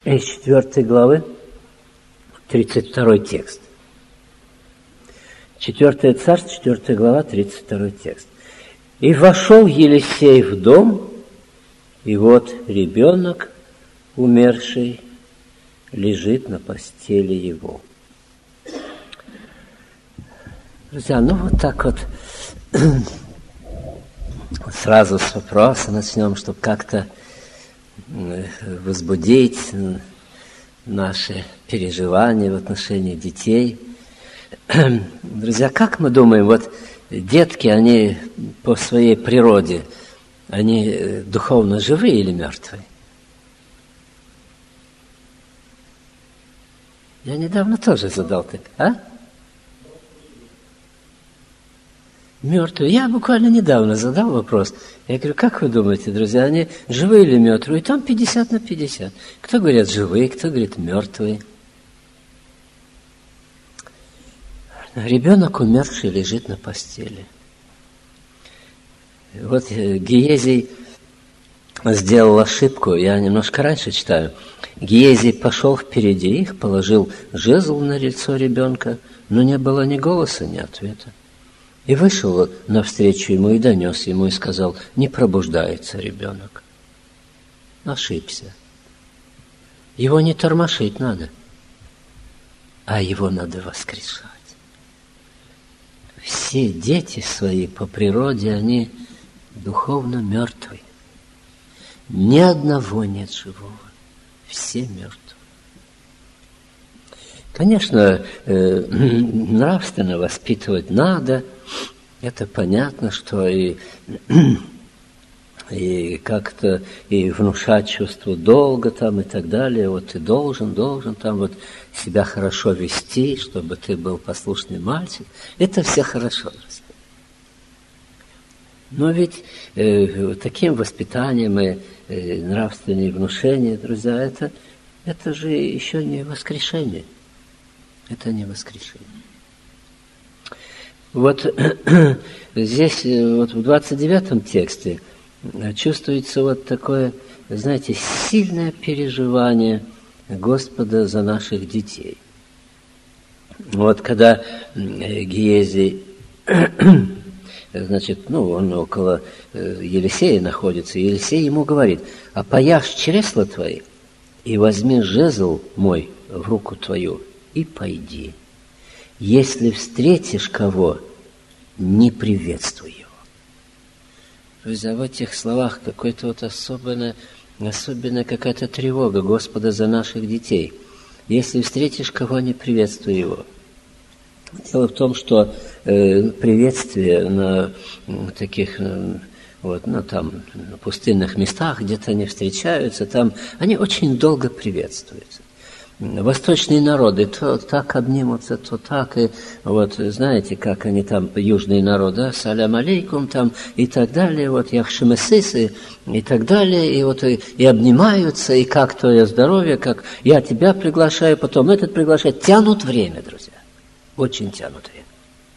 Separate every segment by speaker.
Speaker 1: из 4 главы, 32 текст. 4 Царств, 4 глава, 32 текст. «И вошел Елисей в дом, и вот ребенок, умерший, лежит на постели его». Друзья, ну вот так вот сразу с вопроса начнем, чтобы как-то возбудить наши переживания в отношении детей. Друзья, как мы думаем, вот детки, они по своей природе, они духовно живые или мертвые? Я недавно тоже задал так, Мертвые. Я буквально недавно задал вопрос. Я говорю, как вы думаете, друзья, они живые или мертвые? И там 50/50. Кто говорит живые, кто говорит мертвые. Ребенок умерший лежит на постели. Вот Гиезий сделал ошибку, я немножко раньше читаю. Гиезий пошел впереди их, положил жезл на лицо ребенка, но не было ни голоса, ни ответа. И вышел навстречу ему и донес ему и сказал, не пробуждается ребенок. Ошибся. Его не тормошить надо, а его надо воскрешать. Все дети свои по природе, они духовно мертвые. Ни одного нет живого. Все мертвы. Конечно, нравственно воспитывать надо. Это понятно, что и как-то и внушать чувство долга там и так далее. Вот ты должен там вот себя хорошо вести, чтобы ты был послушный мальчик. Это все хорошо. Но ведь таким воспитанием и нравственные внушения, друзья, это же еще не воскрешение. Это не воскрешение. Вот здесь, вот в 29 тексте, чувствуется вот такое, знаете, сильное переживание Господа за наших детей. Вот когда Гиезий, значит, он около Елисея находится, и Елисей ему говорит, опояшь чресла твои и возьми жезл мой в руку твою и пойди. Если встретишь кого, не приветствуй его. Друзья, в этих словах какой-то вот особенная какая-то тревога Господа за наших детей. Если встретишь кого, не приветствуй его. Дело в том, что приветствие на таких там, на пустынных местах, где-то они встречаются, там они очень долго приветствуются. Восточные народы то так обнимутся, то так, и вот знаете, как они там, южные народы, салям алейкум там и так далее, вот яхшемесысы и так далее, и вот и обнимаются, и как твое здоровье, как я тебя приглашаю, потом этот приглашает, тянут время, друзья, очень тянут время.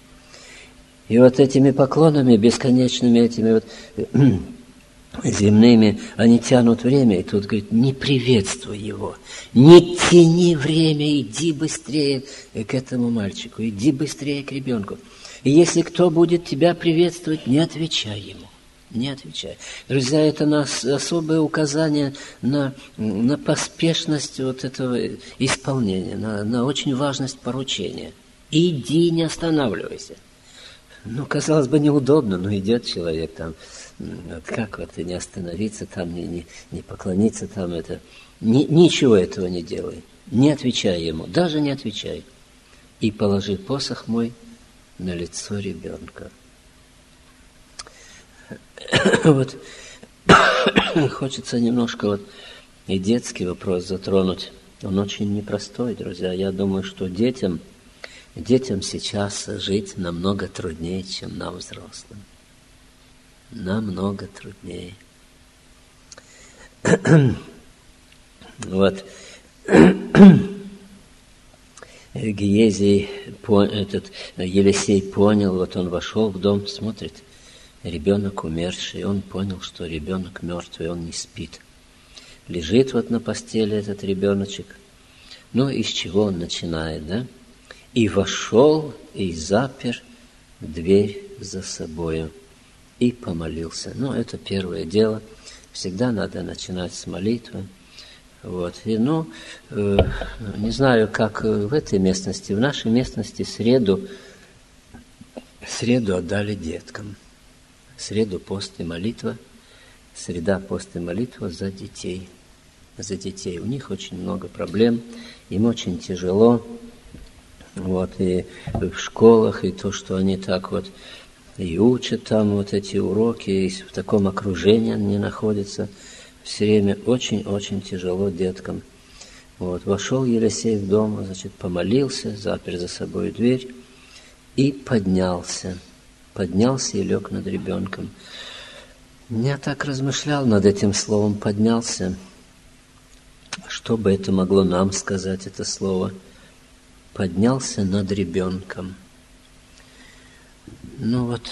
Speaker 1: И вот этими поклонами, бесконечными этими вот земными, они тянут время, и тут говорит, не приветствуй его, не тяни время, иди быстрее к этому мальчику, иди быстрее к ребенку. И если кто будет тебя приветствовать, не отвечай ему, не отвечай. Друзья, это особое указание на поспешность вот этого исполнения, на очень важность поручения. Иди, не останавливайся. Казалось бы, неудобно, но идет человек там, вот как вот и не остановиться там, не поклониться там, ничего этого не делай, не отвечай ему, даже не отвечай. И положи посох мой на лицо ребенка. Вот хочется немножко вот и детский вопрос затронуть. Он очень непростой, друзья. Я думаю, что детям сейчас жить намного труднее, чем нам, взрослым. Намного труднее. Вот Елисей понял, вот он вошел в дом, смотрит, ребенок умерший, он понял, что ребенок мертвый, он не спит. лежит вот на постели этот ребеночек. Ну, из чего он начинает, да? «И вошел, и запер дверь за собою, и помолился». Ну, это первое дело. Всегда надо начинать с молитвы. Вот. И, не знаю, как в этой местности. В нашей местности среду отдали деткам. Среду пост и молитва. Среда пост и молитва за детей. За детей. У них очень много проблем. Им очень тяжело. Вот, и в школах, и то, что они так вот и учат там вот эти уроки, и в таком окружении они находятся, все время очень-очень тяжело деткам. Вот, вошел Елисей в дом, значит, помолился, запер за собой дверь и поднялся и лег над ребенком. Я так размышлял над этим словом «поднялся». Что бы это могло нам сказать, это слово «поднялся над ребенком». Ну вот,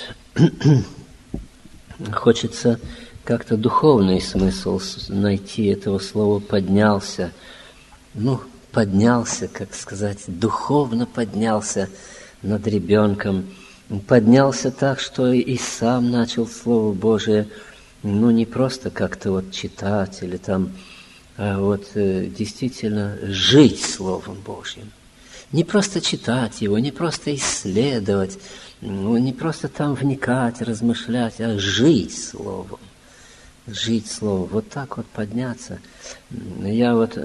Speaker 1: хочется как-то духовный смысл найти этого слова «поднялся». Ну, поднялся, как сказать, духовно поднялся над ребенком. Поднялся так, что и сам начал Слово Божие, ну, не просто как-то вот читать или там, а вот действительно жить Словом Божьим. Не просто читать его, не просто исследовать, не просто там вникать, размышлять, а жить Словом. Жить Словом. Вот так вот подняться. Я вот,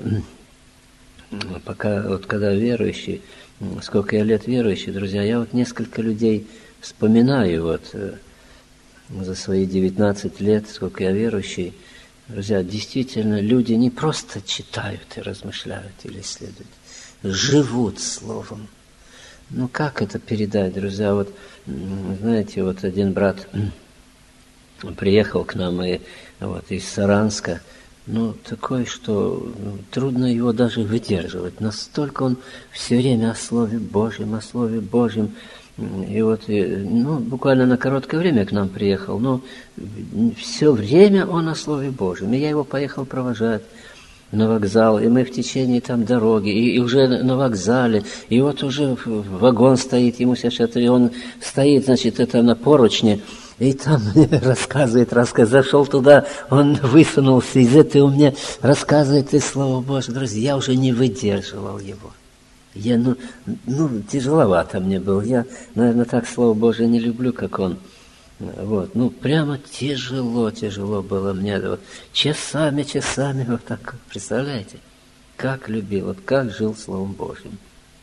Speaker 1: пока, вот когда верующий, сколько я лет верующий, друзья, я вот несколько людей вспоминаю вот за свои 19 лет, сколько я верующий. Друзья, действительно, люди не просто читают и размышляют или исследуют, живут Словом. Ну, как это передать, друзья? Вот, знаете, вот один брат приехал к нам из Саранска, ну, такой, что трудно его даже выдерживать. Настолько он все время о Слове Божьем. И вот, буквально на короткое время к нам приехал, но все время он о Слове Божьем. И я его поехал провожать на вокзал, и мы в течение там дороги, и уже на вокзале, и вот уже вагон стоит, ему сейчас, и он стоит, значит, это на поручне, и там рассказывает, зашел туда, он высунулся из этого, мне рассказывает из Слова Божьего. Друзья, я уже не выдерживал его. Я, тяжеловато мне было. Я, наверное, так Слово Божие не люблю, как он. Вот, прямо тяжело было мне. Вот, часами, вот так, представляете? Как любил, вот как жил Словом Божьим.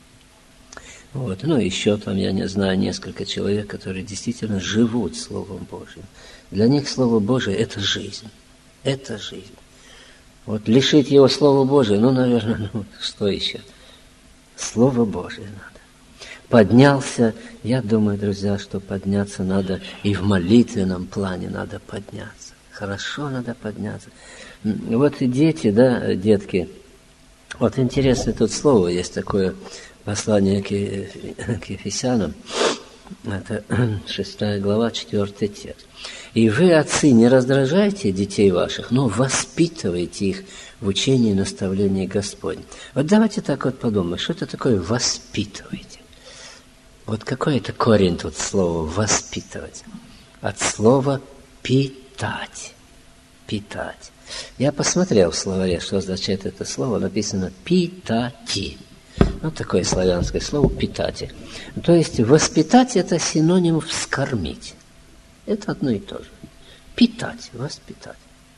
Speaker 1: Вот, еще там, я не знаю, несколько человек, которые действительно живут Словом Божьим. Для них Слово Божие – это жизнь. Это жизнь. Вот лишить его Слова Божия, наверное, что еще? Слово Божие надо. Поднялся, я думаю, друзья, что подняться надо и в молитвенном плане надо подняться. Хорошо надо подняться. Вот и дети, да, детки, вот интересное тут слово, есть такое послание к Ефесянам, это 6 глава, 4 текст. «И вы, отцы, не раздражайте детей ваших, но воспитывайте их в учении и наставлении Господне». Вот давайте так вот подумаем, что это такое «воспитывайте». Вот какой это корень тут слова «воспитывать»? От слова «питать». Питать. Я посмотрел в словаре, что означает это слово, написано «питати». Такое славянское слово «питати». То есть «воспитать» – это синоним «вскормить». Это одно и то же. Питать, воспитать.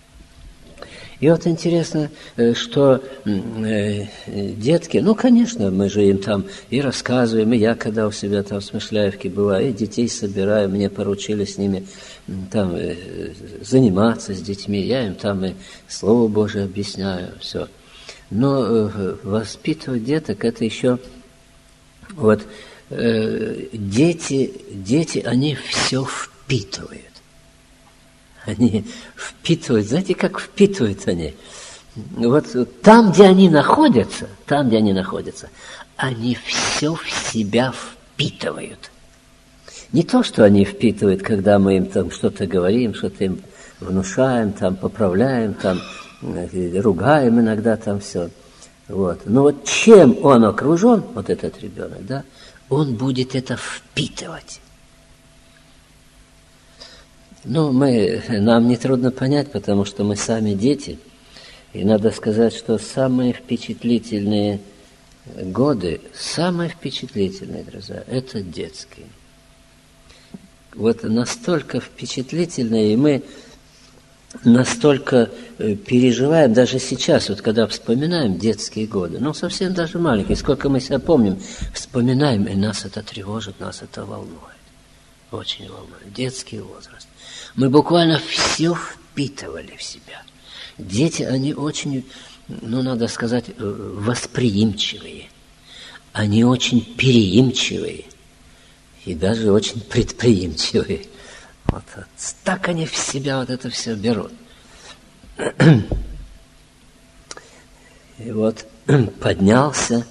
Speaker 1: И вот интересно, что детки, конечно, мы же им там и рассказываем, и я, когда у себя там в Смышляевке бываю, и детей собираю, мне поручили с ними там заниматься с детьми, я им там и Слово Божие объясняю, все. Но воспитывать деток, это еще вот дети, они все впитывают. Они впитывают, знаете, как впитывают они? Вот там, где они находятся, они все в себя впитывают. Не то, что они впитывают, когда мы им там что-то говорим, что-то им внушаем, там поправляем, там ругаем иногда там все. Вот. Но вот чем он окружен, вот этот ребенок, да, он будет это впитывать. Ну, нам нетрудно понять, потому что мы сами дети. И надо сказать, что самые впечатлительные годы, самые впечатлительные, друзья, это детские. Вот настолько впечатлительные, и мы настолько переживаем, даже сейчас, вот когда вспоминаем детские годы, ну, совсем даже маленькие, сколько мы себя помним, вспоминаем, и нас это тревожит, нас это волнует. Очень волнует. Детский возраст. Мы буквально все впитывали в себя. Дети, они очень, ну, надо сказать, восприимчивые. Они очень переимчивые. И даже очень предприимчивые. Вот так они в себя вот это все берут. И вот поднялся,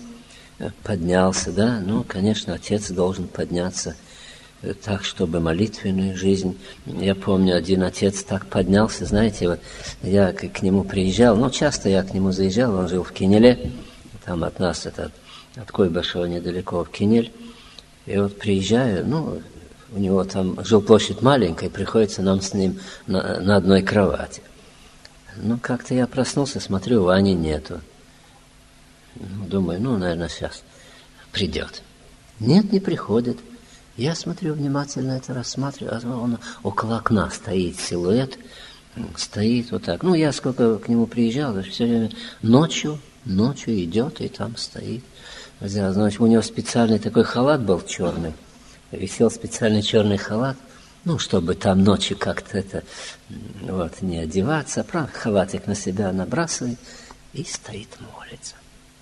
Speaker 1: да, ну, конечно, отец должен подняться так, чтобы молитвенную жизнь. Я помню, один отец так поднялся, знаете, вот я к нему приезжал, ну, часто я к нему заезжал, он жил в Кинеле, там от нас, это от Куйбышева недалеко в Кинель, и вот приезжаю, ну, у него там жилплощадь маленькая, приходится нам с ним на одной кровати. Ну, как-то я проснулся, смотрю, Вани нету. Ну, думаю, ну, наверное, сейчас придет. Нет, не приходит. Я смотрю внимательно это, рассматриваю, а он около окна стоит, силуэт, стоит вот так. Ну, я сколько к нему приезжал, все время ночью идет и там стоит. Значит, у него специальный такой халат был черный, висел специальный черный халат, ну, чтобы там ночью как-то это, вот, не одеваться, правда, халатик на себя набрасывает и стоит, молится.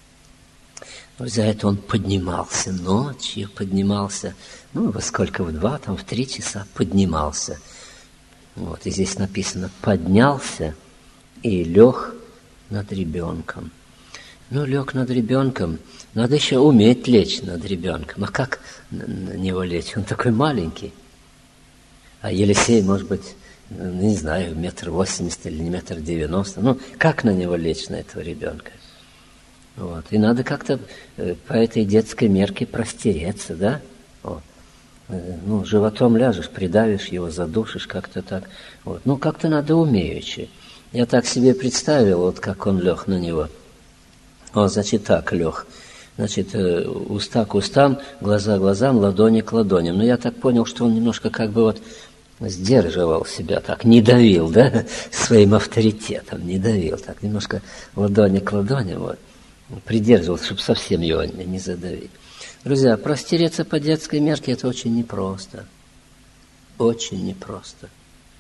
Speaker 1: За это он поднимался ночью, ну, во сколько, в 2, там, в 3 часа поднимался. Вот, и здесь написано, поднялся и лег над ребенком. Ну, лег над ребенком, надо еще уметь лечь над ребенком. А как на него лечь? Он такой маленький. А Елисей, может быть, не знаю, 1,80 м или 1,90 м. Ну, как на него лечь, на этого ребенка? Вот. И надо как-то по этой детской мерке простереться, да? Вот. Ну, животом ляжешь, придавишь его, задушишь, как-то так. Вот. Ну, как-то надо умеючи. Я так себе представил, вот как он лег на него. Он, значит, так лег. Значит, уста к устам, глаза к глазам, ладони к ладоням. Но я так понял, что он немножко как бы вот сдерживал себя так, не давил, да, своим авторитетом, не давил, так, немножко ладони к ладоням, вот. Придерживался, чтобы совсем его не задавить. Друзья, простереться по детской мерке – это очень непросто. Очень непросто.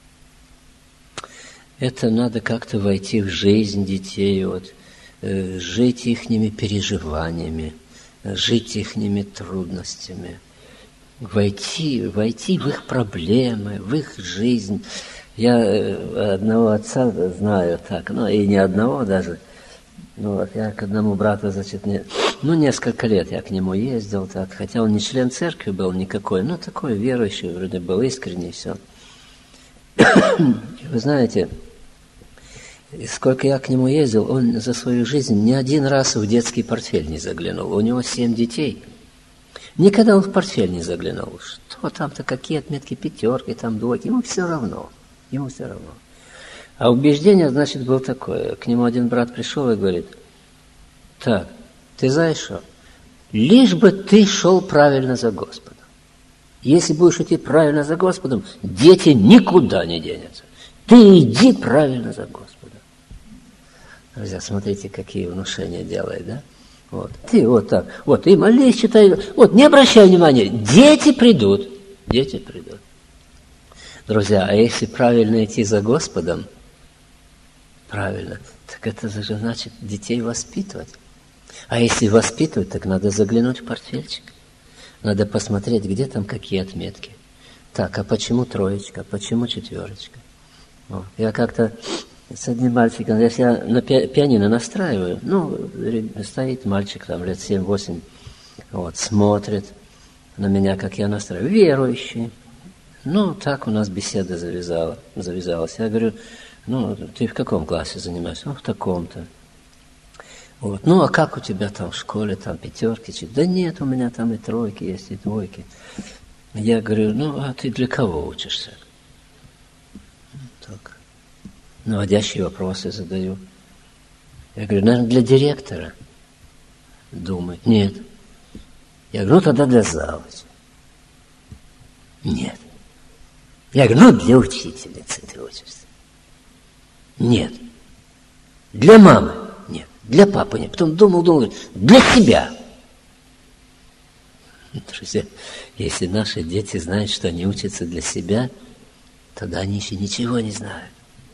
Speaker 1: Это надо как-то войти в жизнь детей, вот, жить ихними переживаниями, жить ихними трудностями, войти в их проблемы, в их жизнь. Я одного отца знаю так, ну и не одного даже. Ну вот я к одному брату, значит, несколько лет я к нему ездил, так, хотя он не член церкви был никакой, но такой верующий, вроде был искренний, все. Вы знаете, сколько я к нему ездил, он за свою жизнь ни один раз в детский портфель не заглянул. У него 7 детей. Никогда он в портфель не заглянул. Что там-то, какие отметки, 5, там 2, ему все равно. А убеждение, значит, было такое. К нему один брат пришел и говорит, так, ты знаешь что? Лишь бы ты шел правильно за Господом. Если будешь идти правильно за Господом, дети никуда не денутся. Ты иди правильно за Господом. Друзья, смотрите, какие внушения делает, да? Вот. Ты вот так, вот, и молись, читай, вот, не обращай внимания, дети придут. Друзья, а если правильно идти за Господом, правильно, так это же значит детей воспитывать. А если воспитывать, так надо заглянуть в портфельчик. Надо посмотреть, где там какие отметки. Так, а почему 3, почему 4? Вот. Я как-то с одним мальчиком, если я на пианино настраиваю, ну, стоит мальчик там лет 7-8, вот, смотрит на меня, как я настраиваю, верующий. Ну, так у нас беседа завязалась. Я говорю, Ну, ты в каком классе занимаешься? Ну, в таком-то. Вот. Ну, а как у тебя там в школе, там пятерки? Да нет, у меня там и тройки есть, и двойки. Я говорю, ну, а ты для кого учишься? Так. Наводящие вопросы задаю. Я говорю, наверное, для директора. Думает, нет. Я говорю, ну, тогда для завуча. Нет. Я говорю, ну, для учительницы ты учишься. Нет. Для мамы? Нет. Для папы нет. Потом думал, для себя. Друзья, если наши дети знают, что они учатся для себя, тогда они еще ничего не знают.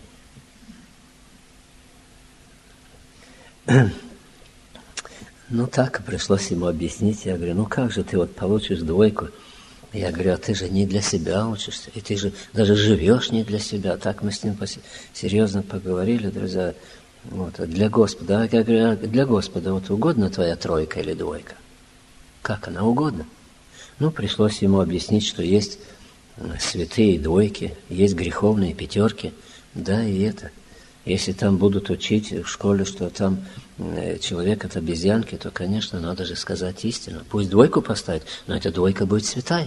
Speaker 1: Ну так, пришлось ему объяснить. Я говорю, ну как же ты вот получишь двойку? Я говорю, а ты же не для себя учишься, и ты же даже живешь не для себя. Так мы с ним серьезно поговорили, друзья. Вот, для Господа. Я говорю, для Господа вот угодно твоя тройка или двойка? Как она угодно? Ну, пришлось ему объяснить, что есть святые двойки, есть греховные пятерки. Да, и это. Если там будут учить в школе, что там человек от обезьянки, то, конечно, надо же сказать истину. Пусть двойку поставят, но эта двойка будет святая.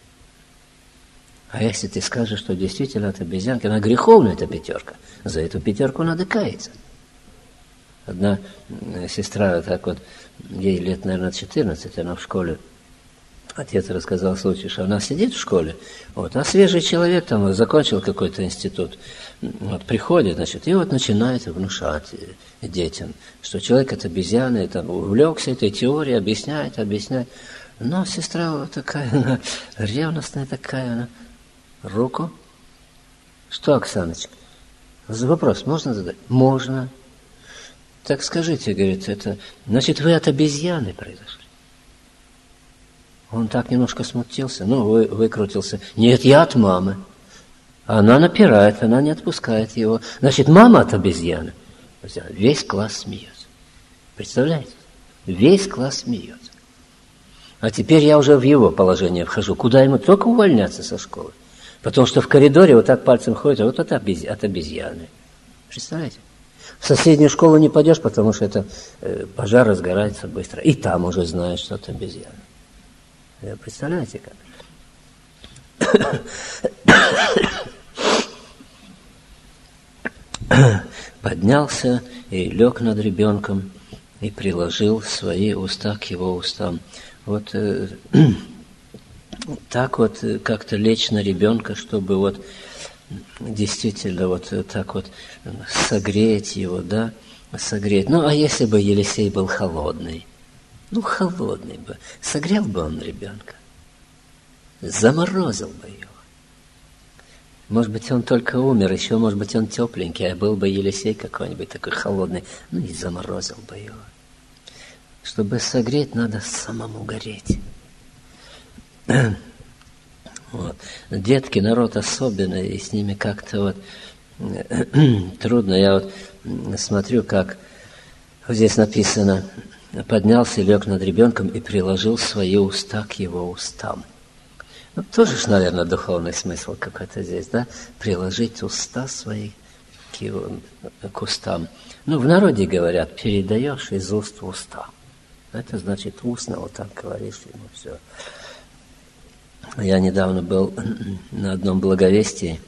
Speaker 1: А если ты скажешь, что действительно от обезьянки, она греховная, эта пятерка, за эту пятерку надо каяться. Одна сестра, так вот, ей лет, наверное, 14, она в школе, отец рассказал случай, что она сидит в школе, вот, а свежий человек там закончил какой-то институт, вот, приходит, значит, и вот начинает внушать детям, что человек от обезьяны, там, увлекся этой теорией, объясняет. Но сестра вот такая, она ревностная такая, она, руку. Что, Оксаночка? Вопрос можно задать? Можно. Так скажите, говорит, это, значит, вы от обезьяны произошли. Он так немножко смутился, выкрутился. Нет, я от мамы. Она напирает, она не отпускает его. Значит, мама от обезьяны. Весь класс смеется. Представляете? Весь класс смеется. А теперь я уже в его положение вхожу. Куда ему только увольняться со школы. Потому что в коридоре вот так пальцем ходит, а вот это от обезьяны. Представляете? В соседнюю школу не пойдешь, потому что это пожар разгорается быстро. И там уже знают, что это обезьяна. Представляете как? Поднялся и лег над ребенком и приложил свои уста к его устам. Вот так вот как-то лечь на ребенка, чтобы вот действительно вот так вот согреть его, да, согреть. Ну, а если бы Елисей был холодный? Ну, холодный бы. Согрел бы он ребенка. Заморозил бы его. Может быть, он только умер, еще, может быть, он тепленький, а был бы Елисей какой-нибудь такой холодный, ну и заморозил бы его. Чтобы согреть, надо самому гореть. Вот. Детки, народ особенный, и с ними как-то вот трудно. Я вот смотрю, как вот здесь написано, поднялся, лег над ребенком и приложил свои уста к его устам. Ну, тоже ж, наверное, духовный смысл какой-то здесь, да? Приложить уста свои к устам. Ну, в народе говорят, передаешь из уст в уста. Это значит устно, вот так говоришь ему все. Я недавно был на одном благовестии.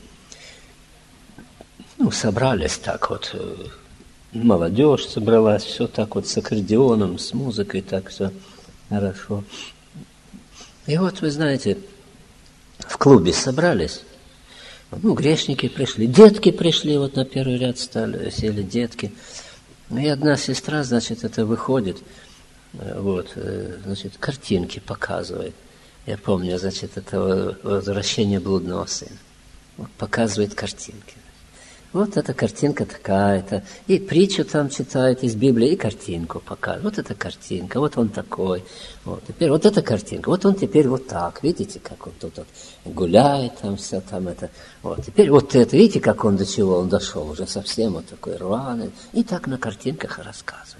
Speaker 1: Ну, собрались так вот, молодежь собралась, все так вот с аккордеоном, с музыкой, так все хорошо. И вот, вы знаете, в клубе собрались, ну, грешники пришли, детки пришли, вот на первый ряд сели детки. И одна сестра, значит, это выходит, вот, значит, картинки показывает. Я помню, значит, это возвращение блудного сына. Вот, показывает картинки. Вот эта картинка такая-то. И притчу там читает из Библии, и картинку показывает. Вот эта картинка, вот он такой. Вот, теперь вот эта картинка, вот он теперь вот так. Видите, как он тут вот гуляет, там все там это. Вот, теперь вот это, видите, как он до чего он дошел, уже совсем вот такой рваный. И так на картинках рассказывает.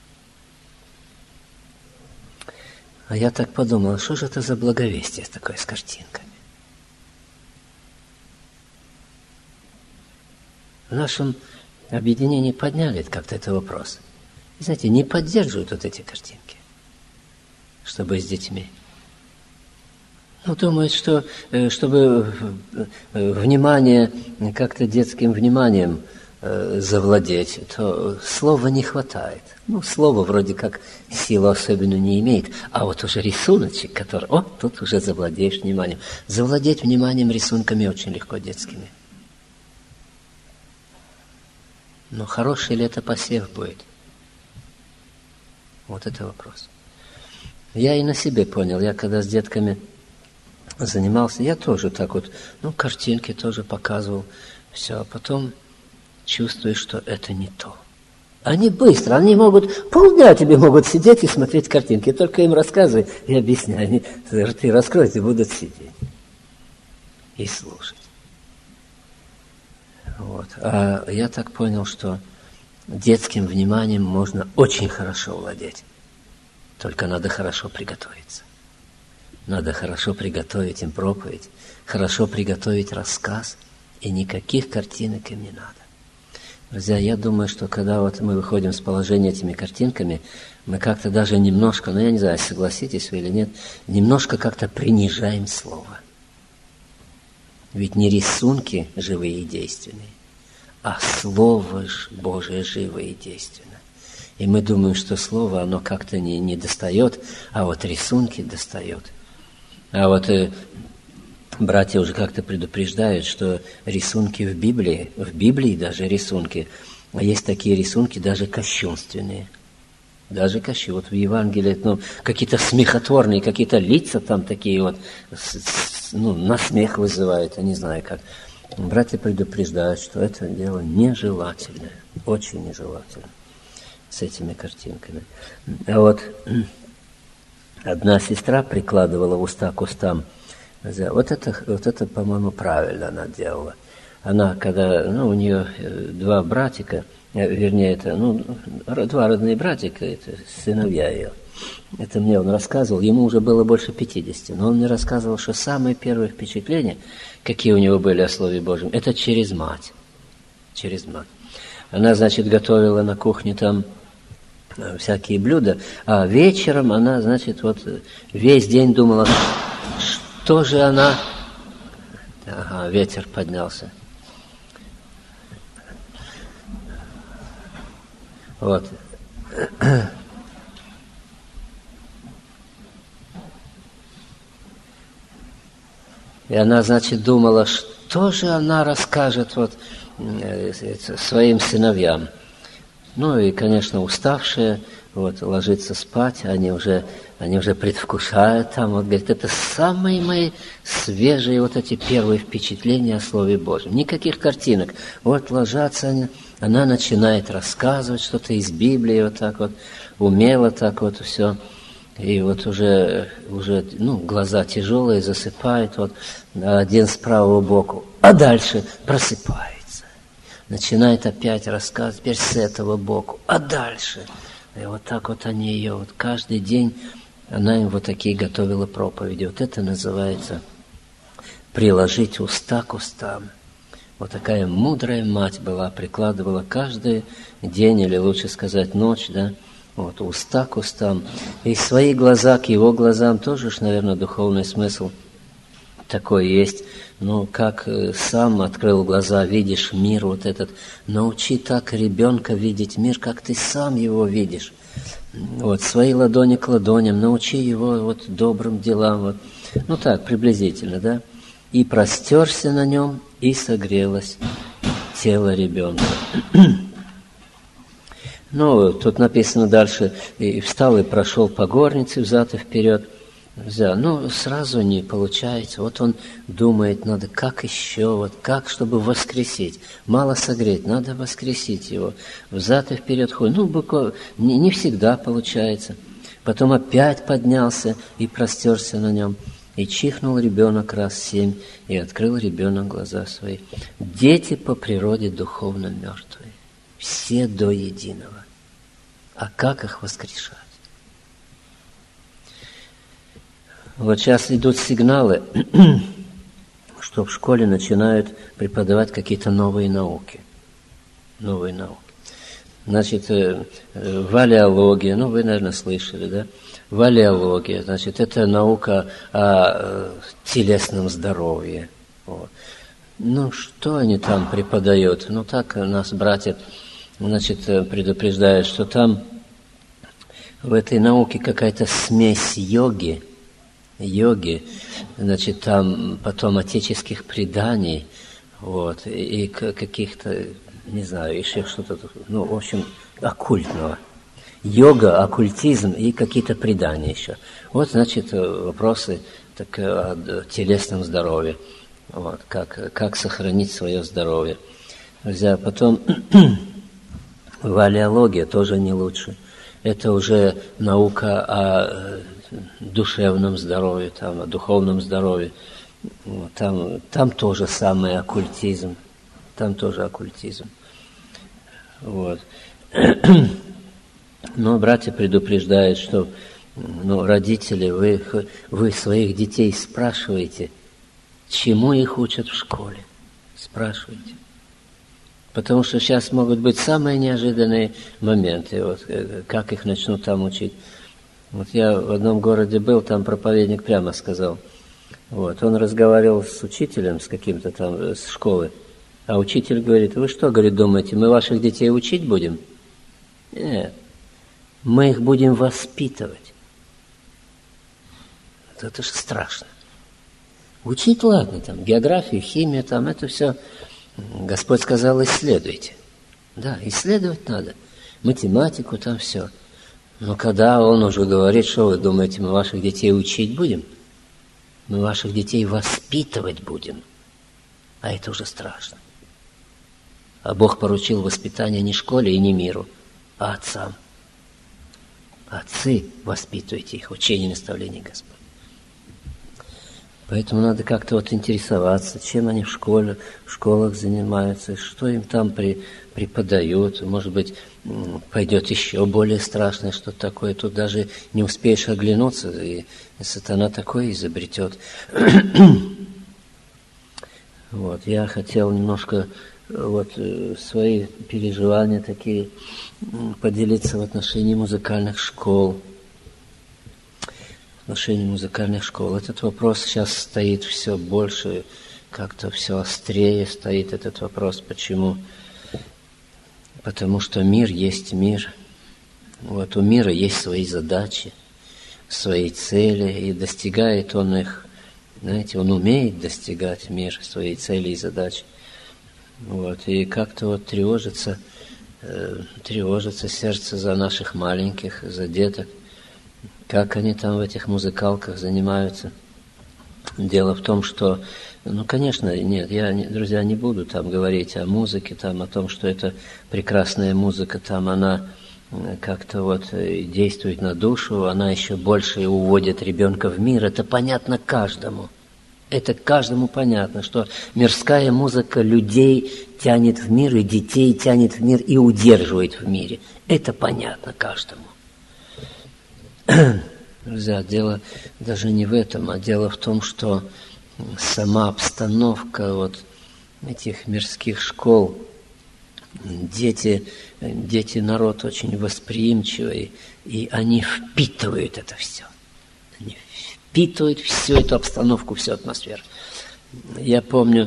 Speaker 1: А я так подумал, что же это за благовестие такое с картинками? в нашем объединении подняли как-то этот вопрос. И, знаете, не поддерживают вот эти картинки, чтобы с детьми. Ну, думают, что чтобы внимание, как-то детским вниманием завладеть, то слова не хватает. Ну, слово вроде как силу особенно не имеет, а вот уже рисуночек, который, тут уже завладеешь вниманием. Завладеть вниманием рисунками очень легко детскими. Но хороший ли это посев будет? Вот это вопрос. Я и на себе понял, я когда с детками занимался, я тоже так вот, картинки тоже показывал, все, а потом чувствуешь, что это не то. Они быстро, они могут, полдня тебе могут сидеть и смотреть картинки, только им рассказывай и объясняй, они рты раскроют и будут сидеть и слушать. Вот. А я так понял, что детским вниманием можно очень хорошо владеть, только надо хорошо приготовиться. Надо хорошо приготовить им проповедь, хорошо приготовить рассказ, и никаких картинок им не надо. Друзья, я думаю, что когда вот мы выходим с положения этими картинками, мы как-то даже немножко, я не знаю, согласитесь вы или нет, немножко как-то принижаем слово. Ведь не рисунки живые и действенные, а Слово Божие живое и действенное. И мы думаем, что слово, оно как-то не достает, а вот рисунки достает. А вот братья уже как-то предупреждают, что рисунки в Библии даже рисунки, а есть такие рисунки даже кощунственные. Даже вот в Евангелии, какие-то смехотворные, какие-то лица там такие вот, на смех вызывают, я не знаю как. Братья предупреждают, что это дело нежелательное, очень нежелательно с этими картинками. А вот одна сестра прикладывала уста к устам. Вот это, по-моему, правильно она делала. Она, когда, у нее два братика, вернее, это, два родные братика, это сыновья ее. Это мне он рассказывал, ему уже было больше 50, но он мне рассказывал, что самые первые впечатления, какие у него были о Слове Божьем, это через мать. Через мать. Она, значит, готовила на кухне там всякие блюда, а вечером она, значит, вот весь день думала, что же она... Ага, ветер поднялся. Вот. И она, значит, думала, что же она расскажет своим сыновьям. И, конечно, уставшие, ложиться спать, они уже предвкушают там, говорит, это самые мои свежие эти первые впечатления о Слове Божьем. Никаких картинок. Ложатся они, она начинает рассказывать что-то из Библии, умело все. И уже глаза тяжелые, засыпает, один с правого боку, а дальше просыпается. Начинает опять рассказывать, теперь с этого боку, а дальше. И они ее, каждый день она им такие готовила проповеди. Это называется приложить уста к устам. Такая мудрая мать была, прикладывала каждый день, или лучше сказать ночь, уста к устам. И свои глаза к его глазам тоже, наверное, духовный смысл такой есть. Как сам открыл глаза, видишь мир этот. Научи так ребенка видеть мир, как ты сам его видишь. Свои ладони к ладоням, научи его добрым делам. Так, приблизительно, да? И простерся на нем, и согрелось тело ребенка. Тут написано дальше, и встал и прошел по горнице взад и вперед. Сразу не получается. Он думает, надо как еще, как, чтобы воскресить. Мало согреть, надо воскресить его. Взад и вперед ходит. Не всегда получается. Потом опять поднялся и простерся на нем. И чихнул ребенок раз 7, и открыл ребенок глаза свои. Дети по природе духовно мертвые. Все до единого. А как их воскрешать? Сейчас идут сигналы, что в школе начинают преподавать какие-то новые науки. новые науки. Значит, валеология, ну, вы, наверное, слышали, да? Валеология, значит, это наука о телесном здоровье. Вот. Ну, что они там преподают? Ну, так нас братья, значит, предупреждают, что там в этой науке какая-то смесь йоги, значит, там потом отеческих преданий, вот, и каких-то, не знаю, еще что-то, ну, в общем, оккультного. Йога, оккультизм и какие-то предания еще. Вот, значит, вопросы так, о телесном здоровье. Вот, как сохранить свое здоровье. Друзья, потом валеология тоже не лучше. Это уже наука о душевном здоровье, там, о духовном здоровье. Там тоже самый оккультизм. Там тоже оккультизм. Вот. Но братья предупреждают, что родители, вы своих детей спрашиваете, чему их учат в школе. Спрашивайте. Потому что сейчас могут быть самые неожиданные моменты, вот, как их начнут там учить. Вот я в одном городе был, там проповедник прямо сказал. Вот, он разговаривал с учителем, с каким-то там, с школы. А учитель говорит, вы что, говорит, думаете, мы ваших детей учить будем? Нет, мы их будем воспитывать. Это же страшно. Учить, ладно, там, географию, химию, там, это все, Господь сказал, исследуйте. Да, исследовать надо. Математику, там все. Но когда Он уже говорит, что вы думаете, мы ваших детей учить будем? Мы ваших детей воспитывать будем. А это уже страшно. А Бог поручил воспитание не школе и не миру, а отцам. Отцы, воспитывайте их, учение и наставление Господь. Поэтому надо как-то вот интересоваться, чем они в школах занимаются, что им там преподают. Может быть, пойдет еще более страшное что-то такое. Тут даже не успеешь оглянуться, и сатана такое изобретет. Вот, я хотел немножко вот свои переживания такие поделиться в отношении музыкальных школ. В отношении музыкальных школ. Этот вопрос сейчас стоит все больше, как-то все острее стоит этот вопрос. Почему? Потому что мир есть мир. Вот у мира есть свои задачи, свои цели, и достигает он их. Знаете, он умеет достигать мир, свои цели и задачи. Вот, и как-то вот тревожится сердце за наших маленьких, за деток. Как они там в этих музыкалках занимаются. Дело в том, что, конечно, нет, я, друзья, не буду там говорить о музыке, там, о том, что это прекрасная музыка, там она как-то вот действует на душу, она еще больше уводит ребенка в мир. Это понятно каждому. Это каждому понятно, что мирская музыка людей тянет в мир, и детей тянет в мир, и удерживает в мире. Это понятно каждому. Друзья, дело даже не в этом, а дело в том, что сама обстановка вот этих мирских школ, дети народ очень восприимчивый, и они впитывают это все. Они впитывают всю эту обстановку, всю атмосферу. Я помню,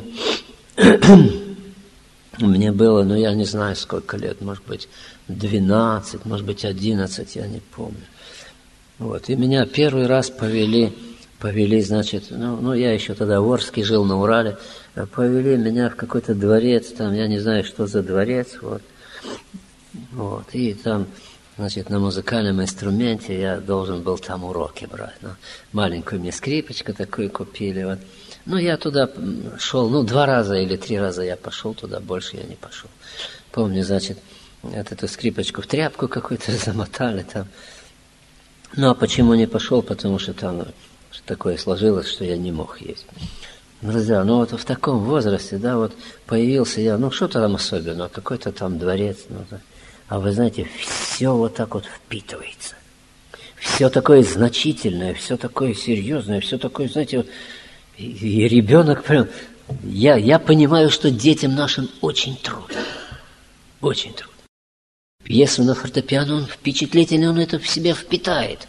Speaker 1: мне было, я не знаю сколько лет, может быть 12, может быть 11, я не помню. Вот, и меня первый раз повели, значит, я еще тогда в Орске жил, на Урале, повели меня в какой-то дворец, там, я не знаю, что за дворец, вот, и там, значит, на музыкальном инструменте я должен был там уроки брать, маленькую мне скрипочку такую купили, вот. Я туда шел, 2 раза или 3 раза я пошел туда, больше я не пошел. Помню, значит, эту скрипочку в тряпку какую-то замотали там. А почему не пошел? Потому что там такое сложилось, что я не мог есть. Друзья, вот в таком возрасте, да, вот появился я, что-то там особенного, какой-то там дворец, а вы знаете, все вот так вот впитывается. Все такое значительное, все такое серьезное, все такое, знаете, и ребенок прям... Я понимаю, что детям нашим очень трудно. Очень трудно. Пьесу на фортепиано он впечатлительный, он это в себя впитает.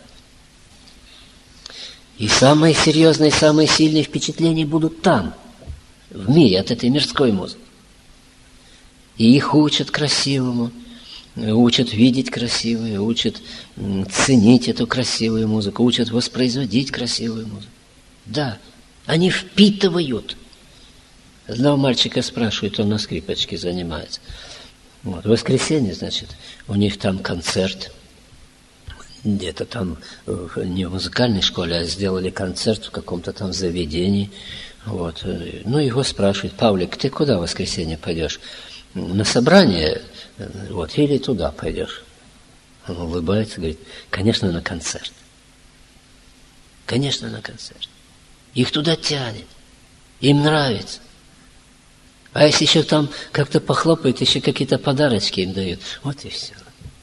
Speaker 1: И самые серьезные, самые сильные впечатления будут там, в мире, от этой мирской музыки. И их учат красивому, учат видеть красивое, учат ценить эту красивую музыку, учат воспроизводить красивую музыку. Да, они впитывают. Одного мальчика спрашивают, он на скрипочке занимается. Вот. В воскресенье, значит, у них там концерт. Где-то там, не в музыкальной школе, а сделали концерт в каком-то там заведении. Вот. Ну, его спрашивают: Павлик, ты куда в воскресенье пойдешь? На собрание, вот, или туда пойдешь? Он улыбается, говорит: конечно, на концерт. Конечно, на концерт. Их туда тянет. Им нравится. А если еще там как-то похлопают, еще какие-то подарочки им дают. Вот и все.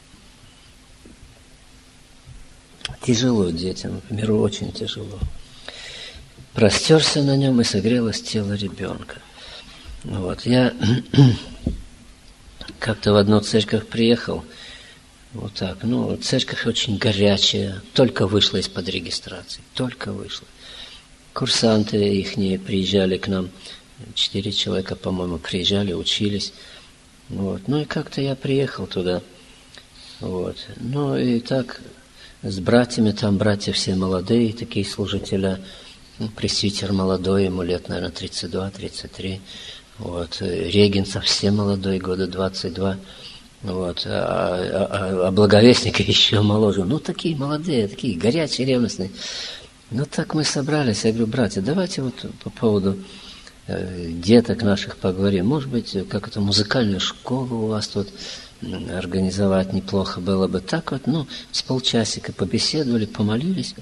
Speaker 1: Тяжело детям, в миру очень тяжело. Простерся на нем, и согрелось тело ребенка. Вот. Я как-то в одну церковь приехал, вот так, ну, церковь очень горячая, только вышла из-под регистрации, только вышла. Курсанты ихние приезжали к нам, 4 человека, по-моему, приезжали, учились. Вот. Ну и как-то я приехал туда. Вот. Ну и так с братьями, там братья все молодые, такие служителя. Ну, пресвитер молодой, ему лет, наверное, 32-33. Вот. Регент совсем молодой, года 22. Вот. А благовестник еще моложе. Ну, такие молодые, такие горячие, ревностные. Ну, так мы собрались. Я говорю: братья, давайте вот по поводу деток наших поговорим. Может быть, как это, музыкальную школу у вас тут организовать неплохо было бы. Так вот, ну, с полчасика побеседовали, помолились.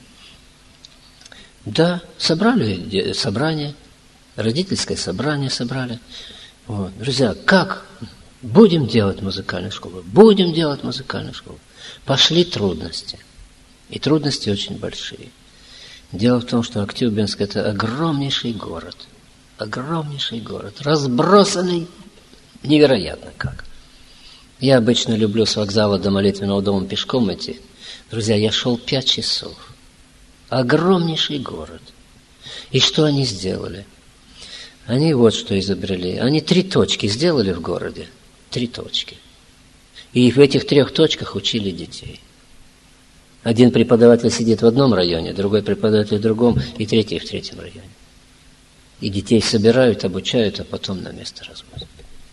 Speaker 1: Да, собрали собрание, родительское собрание собрали. Вот. Друзья, как? Будем делать музыкальную школу? Будем делать музыкальную школу. Пошли трудности. И трудности очень большие. Дело в том, что Актюбинск – это огромнейший город. Огромнейший город. Разбросанный невероятно как. Я обычно люблю с вокзала до молитвенного дома пешком идти. Друзья, я шел 5 часов. Огромнейший город. И что они сделали? Они вот что изобрели. Они 3 точки сделали в городе. 3 точки. И в этих 3 точках учили детей. Один преподаватель сидит в одном районе, другой преподаватель в другом, и третий в третьем районе. И детей собирают, обучают, а потом на место разводят.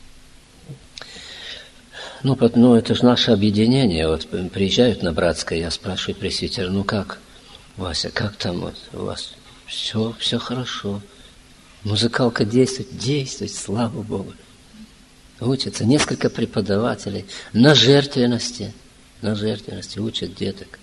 Speaker 1: Ну, это же наше объединение. Вот приезжают на Братское, я спрашиваю пресвитера: ну как, Вася, как там вот у вас? Все хорошо. Музыкалка действует, слава Богу. Учатся несколько преподавателей на жертвенности учат деток.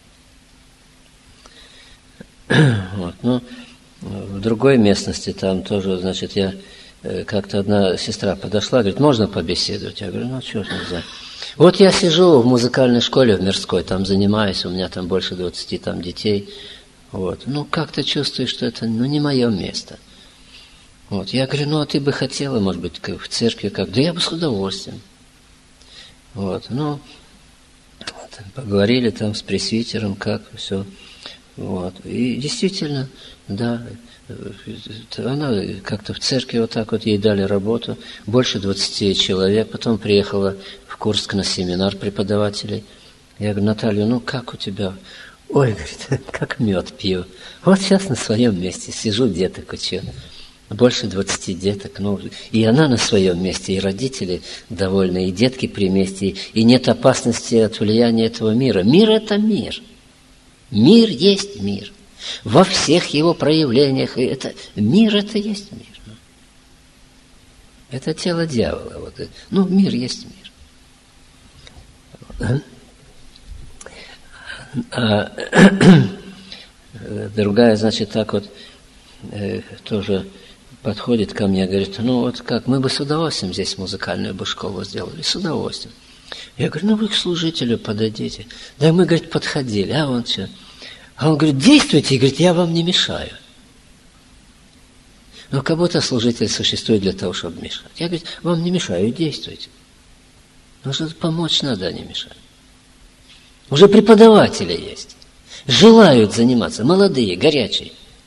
Speaker 1: Вот, ну, в другой местности там тоже, значит, я как-то одна сестра подошла, говорит: можно побеседовать? Я говорю: ну, чего ж нельзя. Вот я сижу в музыкальной школе в Мирской, там занимаюсь, у меня там больше 20 там детей. Вот. Ну, как-то чувствую, что это, ну, не мое место. Вот. Я говорю: ну, а ты бы хотела, может быть, в церкви как? Да я бы с удовольствием. Вот. Ну, поговорили там с пресвитером, как все. Вот. И действительно, да, она как-то в церкви вот так вот, ей дали работу, больше 20 человек, потом приехала в Курск на семинар преподавателей. Я говорю: Наталья, ну как у тебя? Ой, говорит, как мед пью. Вот сейчас на своем месте сижу, деток учу. Больше 20 деток. Ну, и она на своем месте, и родители довольны, и детки при месте, и нет опасности от влияния этого мира. Мир – это мир. Мир есть мир. Во всех его проявлениях. Мир – это есть мир. Это тело дьявола. Вот. Ну, мир есть мир. Другая, значит, так вот тоже подходит ко мне, говорит: ну вот как, мы бы с удовольствием здесь музыкальную бы школу сделали, с удовольствием. Я говорю: ну вы к служителю подойдите. Да мы, говорит, подходили, а он что? А он говорит: действуйте, и говорит, я вам не мешаю. Но как будто служитель существует для того, чтобы мешать. Я, говорит, вам не мешаю, действуйте. Нужно помочь надо, а не мешать. Уже преподаватели есть. Желают заниматься, молодые, горячие.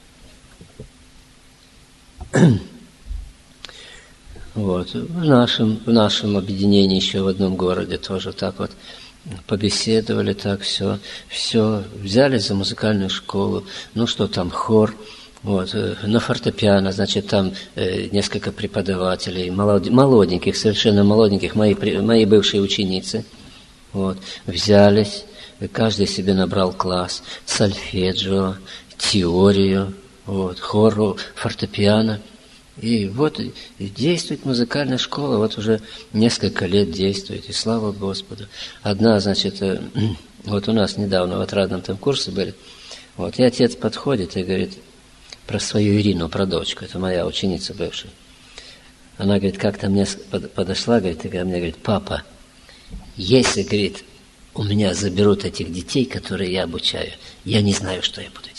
Speaker 1: Вот. В нашем объединении еще в одном городе тоже так вот побеседовали, так все взялись за музыкальную школу. Ну что там, хор, вот, на фортепиано, значит, там несколько преподавателей, молоденьких, совершенно молоденьких, мои бывшие ученицы, вот, взялись, каждый себе набрал класс, сольфеджио, теорию, вот, хор, фортепиано. И вот действует музыкальная школа, вот уже несколько лет действует, и слава Господу. Одна, значит, вот у нас недавно в отрадном там курсе были, вот, и отец подходит и говорит про свою Ирину, про дочку, это моя ученица бывшая. Она, говорит, как-то мне подошла, говорит, и мне говорит: папа, если, говорит, у меня заберут этих детей, которые я обучаю, я не знаю, что я буду делать.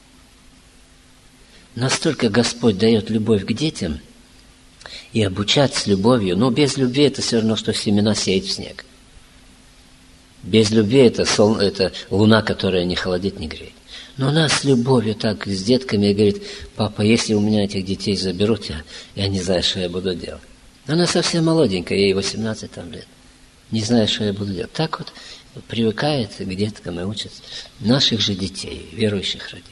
Speaker 1: Настолько Господь дает любовь к детям и обучать с любовью, но без любви это все равно, что семена сеять в снег. Без любви это луна, которая не холодит, не греет. Но она с любовью так, с детками, и говорит: папа, если у меня этих детей заберут, я не знаю, что я буду делать. Она совсем молоденькая, ей 18 там лет. Не знаю, что я буду делать. Так вот привыкает к деткам и учит наших же детей, верующих родителей.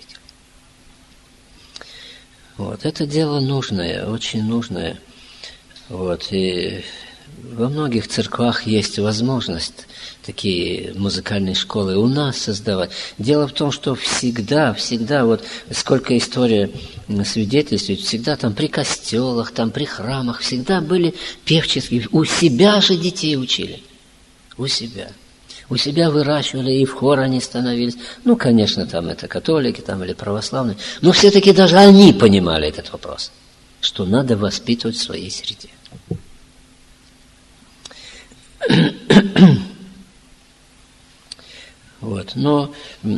Speaker 1: Вот, это дело нужное, очень нужное. Вот, и во многих церквах есть возможность такие музыкальные школы у нас создавать. Дело в том, что всегда, вот сколько история свидетельствует, всегда там при костелах, там при храмах, всегда были певческие, у себя же детей учили, у себя. У себя выращивали, и в хор они становились. Ну, конечно, там это католики там, или православные. Но все-таки даже они понимали этот вопрос, что надо воспитывать в своей среде. Вот. Но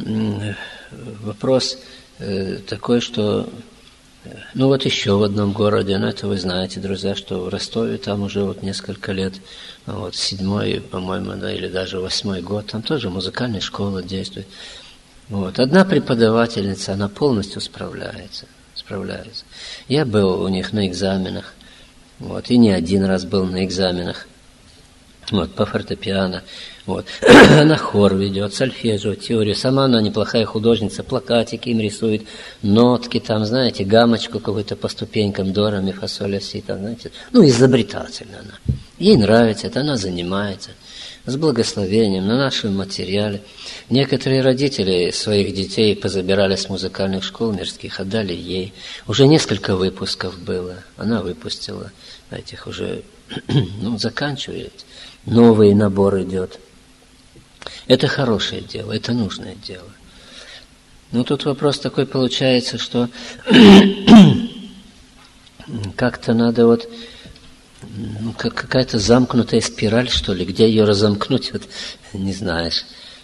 Speaker 1: вопрос такой, что... Ну, вот еще в одном городе, ну, это вы знаете, друзья, что в Ростове там уже вот несколько лет, вот 7-й, по-моему, да, или даже 8-й год, там тоже музыкальная школа действует. Вот. Одна преподавательница, она полностью справляется. Я был у них на экзаменах, вот, и не один раз был на экзаменах, вот, по фортепиано. Вот. Она хор ведет, сольфеджио, теорию. Сама она неплохая художница, плакатики им рисует, нотки там, знаете, гаммочку какую-то по ступенькам, до, ре, ми, фа, соль, ля, си, там, знаете. Ну, изобретательна она. Ей нравится это, она занимается с благословением на нашем материале. Некоторые родители своих детей позабирали с музыкальных школ мирских, отдали ей. Уже несколько выпусков было. Она выпустила этих уже, ну, заканчивает. Новый набор идет. Это хорошее дело, это нужное дело. Но тут вопрос такой получается, что как-то надо вот, ну, какая-то замкнутая спираль, что ли, где ее разомкнуть, вот, не знаешь.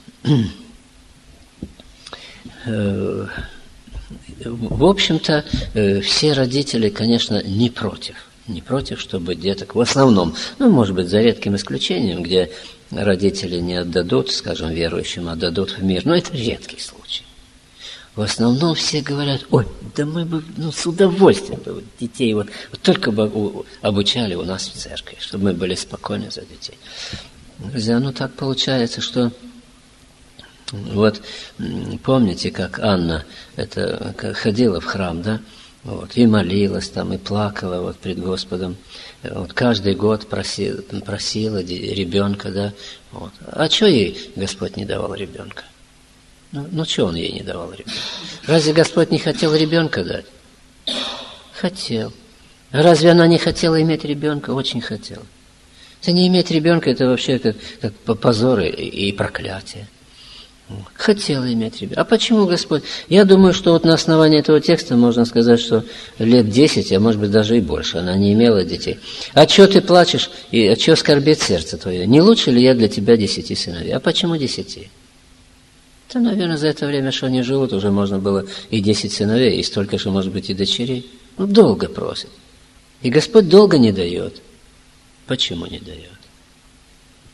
Speaker 1: В общем-то, все родители, конечно, не против, чтобы деток, в основном, ну, может быть, за редким исключением, где родители не отдадут, скажем, верующим, отдадут в мир, но это редкий случай. В основном все говорят: ой, да мы бы, ну, с удовольствием бы вот детей вот только бы обучали у нас в церкви, чтобы мы были спокойны за детей. Друзья, ну так получается, что вот помните, как Анна это ходила в храм, да? Вот, и молилась там, и плакала вот пред Господом. Вот, каждый год просила ребенка, да. Вот. А что ей Господь не давал ребенка? Ну что Он ей не давал ребенка? Разве Господь не хотел ребенка дать? Хотел. Разве она не хотела иметь ребенка? Очень хотела. Это не иметь ребенка, это вообще как позор и проклятие. Хотела иметь ребенка. А почему Господь? Я думаю, что вот на основании этого текста можно сказать, что лет 10, а может быть даже и больше, она не имела детей. А что ты плачешь, и а что скорбит сердце твое? Не лучше ли я для тебя 10 сыновей? А почему 10? Да, наверное, за это время, что они живут, уже можно было и 10 сыновей, и столько же, может быть, и дочерей. Ну, долго просит. И Господь долго не дает. Почему не дает?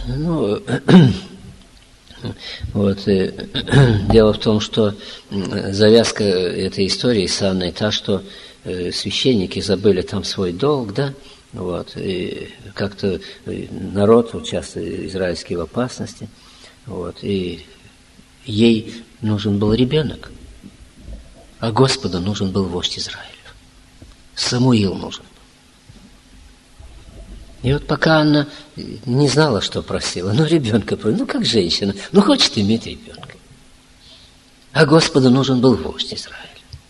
Speaker 1: Ну, вот, дело в том, что завязка этой истории с Анной та, что священники забыли там свой долг, да, вот, и как-то народ, вот часто израильский, в опасности, вот, и ей нужен был ребенок, а Господу нужен был вождь Израиля. Самуил нужен. И вот пока Анна не знала, что просила, ребенка просила, как женщина, хочет иметь ребенка. А Господу нужен был вождь Израиля.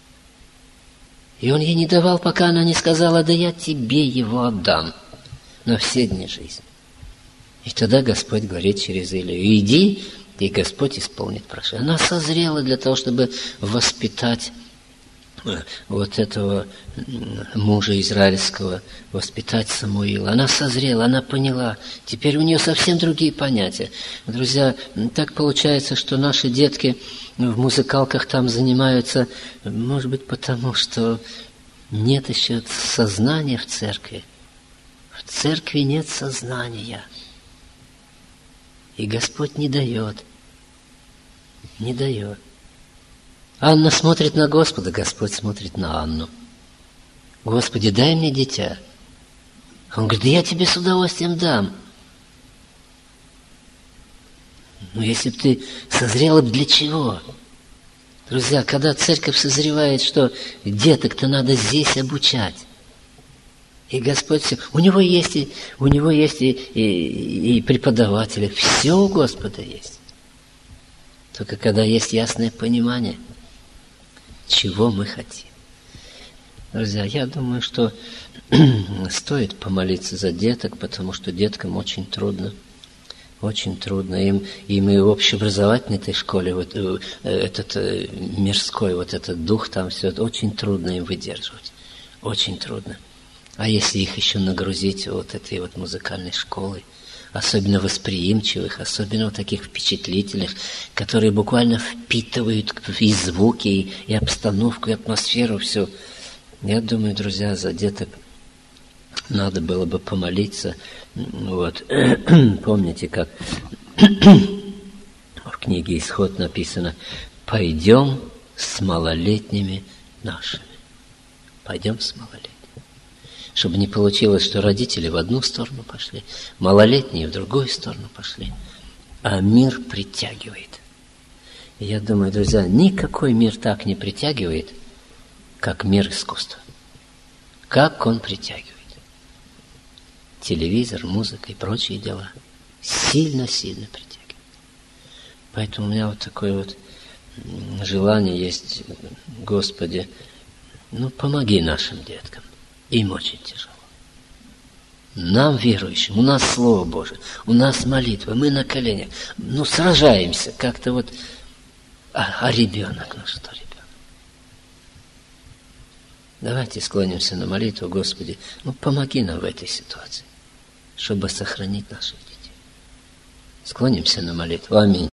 Speaker 1: И он ей не давал, пока она не сказала: да я тебе его отдам на все дни жизни. И тогда Господь говорит через Илию: иди, и Господь исполнит прошение. Она созрела для того, чтобы воспитать вот этого мужа израильского, воспитать Самуила. Она созрела, она поняла. Теперь у нее совсем другие понятия. Друзья, так получается, что наши детки в музыкалках там занимаются, может быть, потому что нет еще сознания в церкви. В церкви нет сознания. И Господь не дает. Не дает. Анна смотрит на Господа, Господь смотрит на Анну. Господи, дай мне дитя. Он говорит: да я тебе с удовольствием дам. Если бы ты созрела, для чего? Друзья, когда церковь созревает, что деток-то надо здесь обучать. И Господь все. У него есть и преподаватели. Все у Господа есть. Только когда есть ясное понимание, чего мы хотим. Друзья, я думаю, что стоит помолиться за деток, потому что деткам очень трудно. Очень трудно. Им и в общеобразовательной этой школе, вот этот мирской, вот этот дух там, все это очень трудно им выдерживать. Очень трудно. А если их еще нагрузить вот этой вот музыкальной школой, особенно восприимчивых, особенно вот таких впечатлительных, которые буквально впитывают и звуки, и обстановку, и атмосферу, все. Я думаю, друзья, за деток надо было бы помолиться. Вот. Помните, как в книге «Исход» написано: «Пойдем с малолетними нашими». Пойдем с малолетними. Чтобы не получилось, что родители в одну сторону пошли, малолетние в другую сторону пошли, а мир притягивает. И я думаю, друзья, никакой мир так не притягивает, как мир искусства. Как он притягивает. Телевизор, музыка и прочие дела сильно-сильно притягивает. Поэтому у меня вот такое вот желание есть: Господи, помоги нашим деткам. Им очень тяжело. Нам, верующим, у нас Слово Божие, у нас молитва, мы на коленях, сражаемся как-то вот. А ребенок, что ребенок? Давайте склонимся на молитву: Господи, помоги нам в этой ситуации, чтобы сохранить наших детей. Склонимся на молитву. Аминь.